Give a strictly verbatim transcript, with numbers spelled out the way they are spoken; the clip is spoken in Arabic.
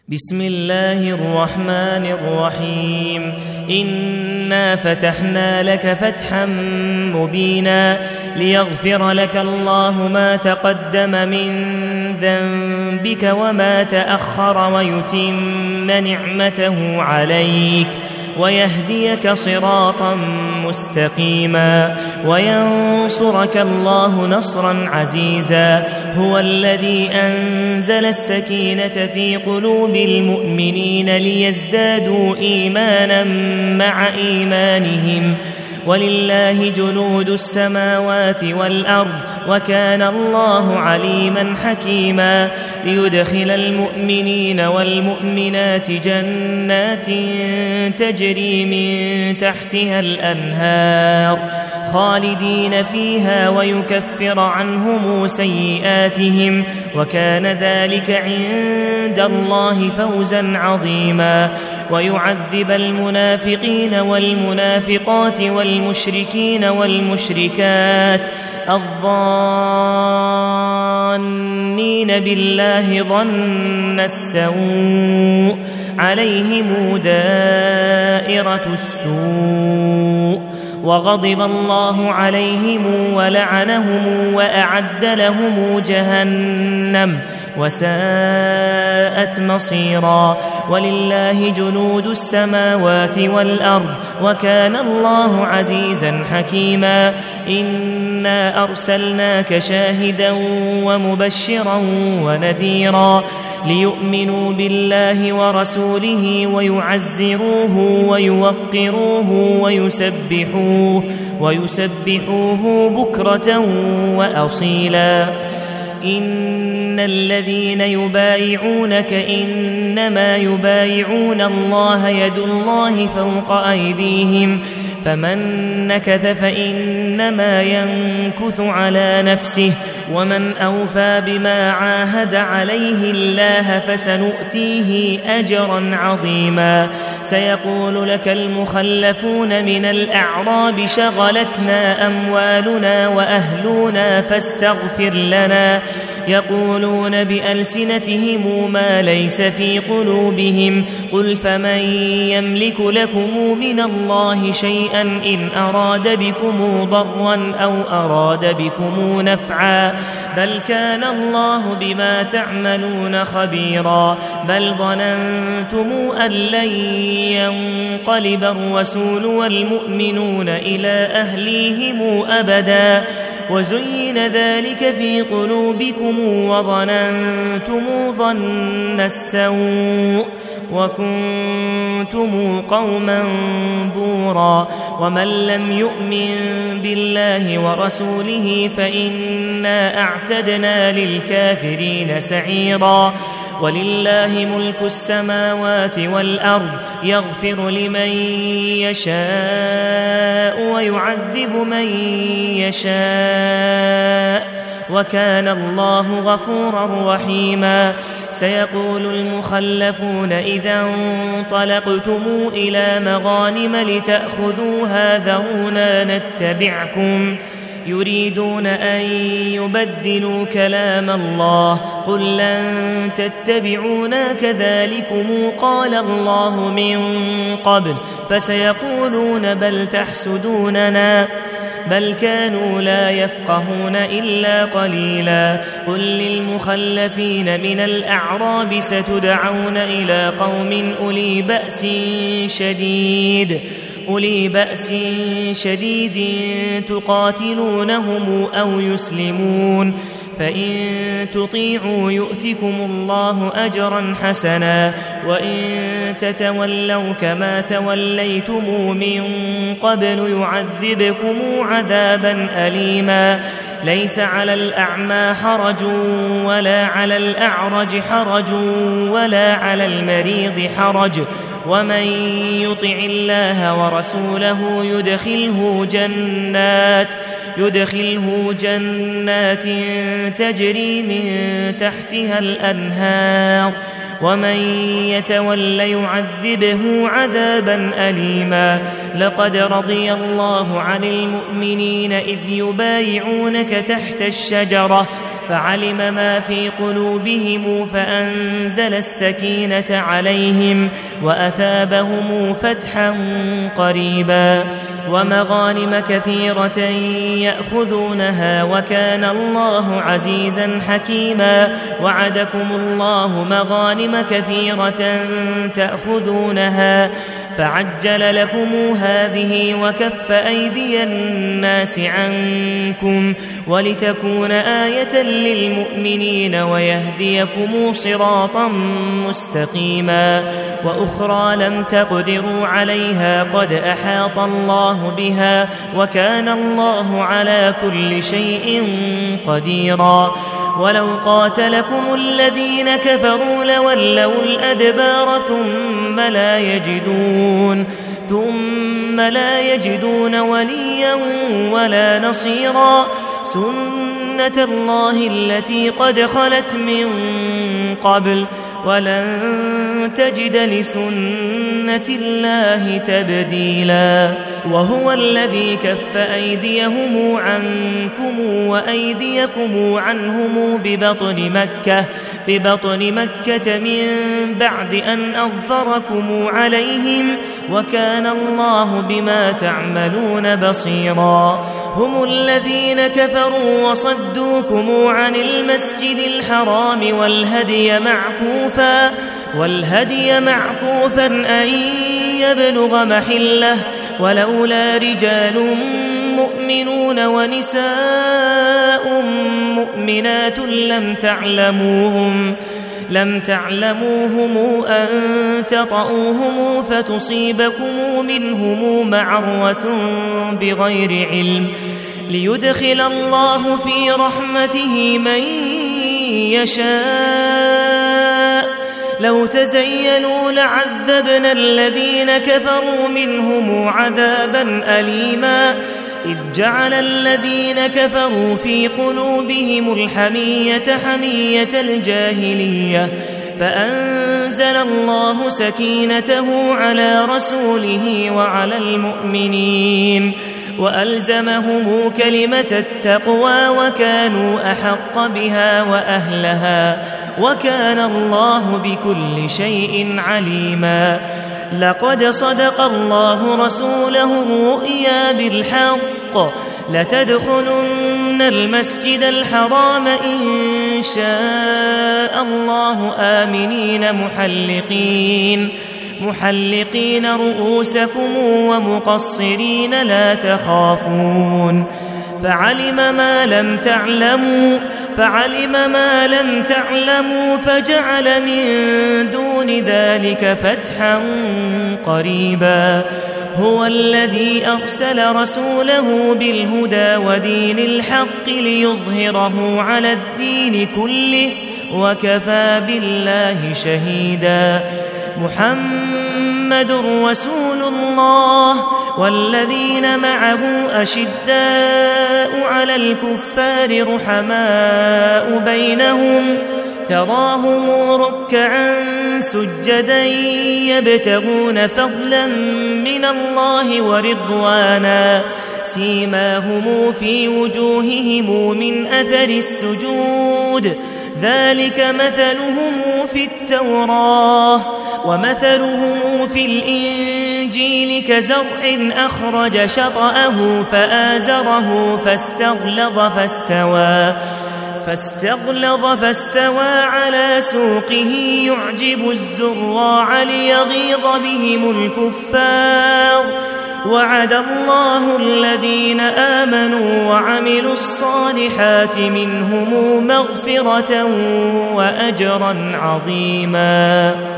بسم الله الرحمن الرحيم إنا فتحنا لك فتحا مبينا ليغفر لك الله ما تقدم من ذنبك وما تأخر ويتم نعمته عليك ويهديك صراطا مستقيما وينصرك الله نصرا عزيزا هو الذي أنزل السكينة في قلوب المؤمنين ليزدادوا إيمانا مع إيمانهم ولله جنود السماوات والأرض وكان الله عليما حكيما ليدخل المؤمنين والمؤمنات جنات تجري من تحتها الأنهار خالدين فيها ويكفر عنهم سيئاتهم وكان ذلك عند الله فوزا عظيما ويعذب المنافقين والمنافقات والمشركين والمشركات الظانين بالله ظن السوء عليهم دائرة السوء وغضب الله عليهم ولعنهم وأعد لهم جهنم وساءت مصيرا ولله جنود السماوات والأرض وكان الله عزيزا حكيما إنا أرسلناك شاهدا ومبشرا ونذيرا ليؤمنوا بالله ورسوله ويعزروه ويوقروه ويسبحوه ويسبحوه بكرة وأصيلا إن الذين يبايعونك إنما يبايعون الله يد الله فوق أيديهم فمن نكث فإنما ينكث على نفسه ومن أوفى بما عاهد عليه الله فسنؤتيه أجرا عظيما سيقول لك المخلفون من الأعراب شغلتنا أموالنا وأهلنا فاستغفر لنا يقولون بألسنتهم ما ليس في قلوبهم قل فمن يملك لكم من الله شيئا إن أراد بكم ضرا أو أراد بكم نفعا بل كان الله بما تعملون خبيرا بل ظننتم أن لن ينقلب الرسول والمؤمنون إلى أهليهم أبدا وزين ذلك في قلوبكم وظننتم ظن السوء وكنتم قوما بورا ومن لم يؤمن بالله ورسوله فإنا أعتدنا للكافرين سعيرا ولله ملك السماوات والأرض يغفر لمن يشاء ويعذب من يشاء وكان الله غفورا رحيما سيقول المخلفون إذا انطلقتم إلى مغانم لتأخذوها ذرونا نتبعكم يريدون أن يبدلوا كلام الله قل لن تتبعونا كذلكم قال الله من قبل فسيقولون بل تحسدوننا بل كانوا لا يفقهون إلا قليلا قل للمخلفين من الأعراب ستدعون إلى قوم أولي بأس شديد أولي بأس شديد تقاتلونهم أو يسلمون فإن تطيعوا يؤتكم الله أجرا حسنا وإن تتولوا كما توليتم من قبل يعذبكم عذابا أليما ليس على الأعمى حرج ولا على الأعرج حرج ولا على المريض حرج ومن يطع الله ورسوله يدخله جنات يدخله جنات تجري من تحتها الأنهار ومن يتول يعذبه عذابا أليما لقد رضي الله عن المؤمنين إذ يبايعونك تحت الشجرة فعلم ما في قلوبهم فأنزل السكينة عليهم وأثابهم فتحا قريبا ومغانم كثيرة يأخذونها وكان الله عزيزا حكيما وعدكم الله مغانم كثيرة تأخذونها فعجل لكم هذه وكف أيدي الناس عنكم ولتكون آية للمؤمنين ويهديكم صراطا مستقيما وأخرى لم تقدروا عليها قد أحاط الله بها وكان الله على كل شيء قديرا ولو قاتلكم الذين كفروا لولوا الأدبار ثم لا يجدون ثم لا يجدون وليا ولا نصيرا سنة الله التي قد خلت من قبل ولن تجد لسنة الله تبديلا وهو الذي كف أيديهم عنكم وأيديكم عنهم ببطن مكة ببطن مكة من بعد أن أظفركم عليهم وكان الله بما تعملون بصيرا هم الذين كفروا وصدوكم عن المسجد الحرام والهدي معكوفا والهدي معكوفا أن يبلغ محله ولولا رجال مؤمنون ونساء مؤمنات لم تعلموهم لم تعلموهم أن تطؤوهم فتصيبكم منهم معرة بغير علم ليدخل الله في رحمته من يشاء لو تزينوا لعذبنا الذين كفروا منهم عذابا أليما إذ جعل الذين كفروا في قلوبهم الحمية حمية الجاهلية فأنزل الله سكينته على رسوله وعلى المؤمنين وألزمهم كلمة التقوى وكانوا أحق بها وأهلها وكان الله بكل شيء عليما لقد صدق الله رسوله الرؤيا بالحق لتدخلن المسجد الحرام إن شاء الله آمنين محلقين محلقين رؤوسكم ومقصرين لا تخافون فعلم ما لم تعلموا فعلم ما لم تعلموا فجعل من دون ذلك فتحا قريبا هو الذي أرسل رسوله بالهدى ودين الحق ليظهره على الدين كله وكفى بالله شهيدا محمد رسول الله والذين معه أشداء على الكفار رحماء بينهم تراهم ركعا سجدا يبتغون فضلا من الله ورضوانا سيماهم في وجوههم من أثر السجود ذلك مثلهم في التوراة ومثلهم في الإنجيل كزرع أخرج شطأه فآزره فاستغلظ فاستوى فاستغلظ فاستوى على سوقه يعجب الزراع ليغيظ بهم الكفار وعد الله الذين آمنوا وعملوا الصالحات منهم مغفرة وأجرا عظيما.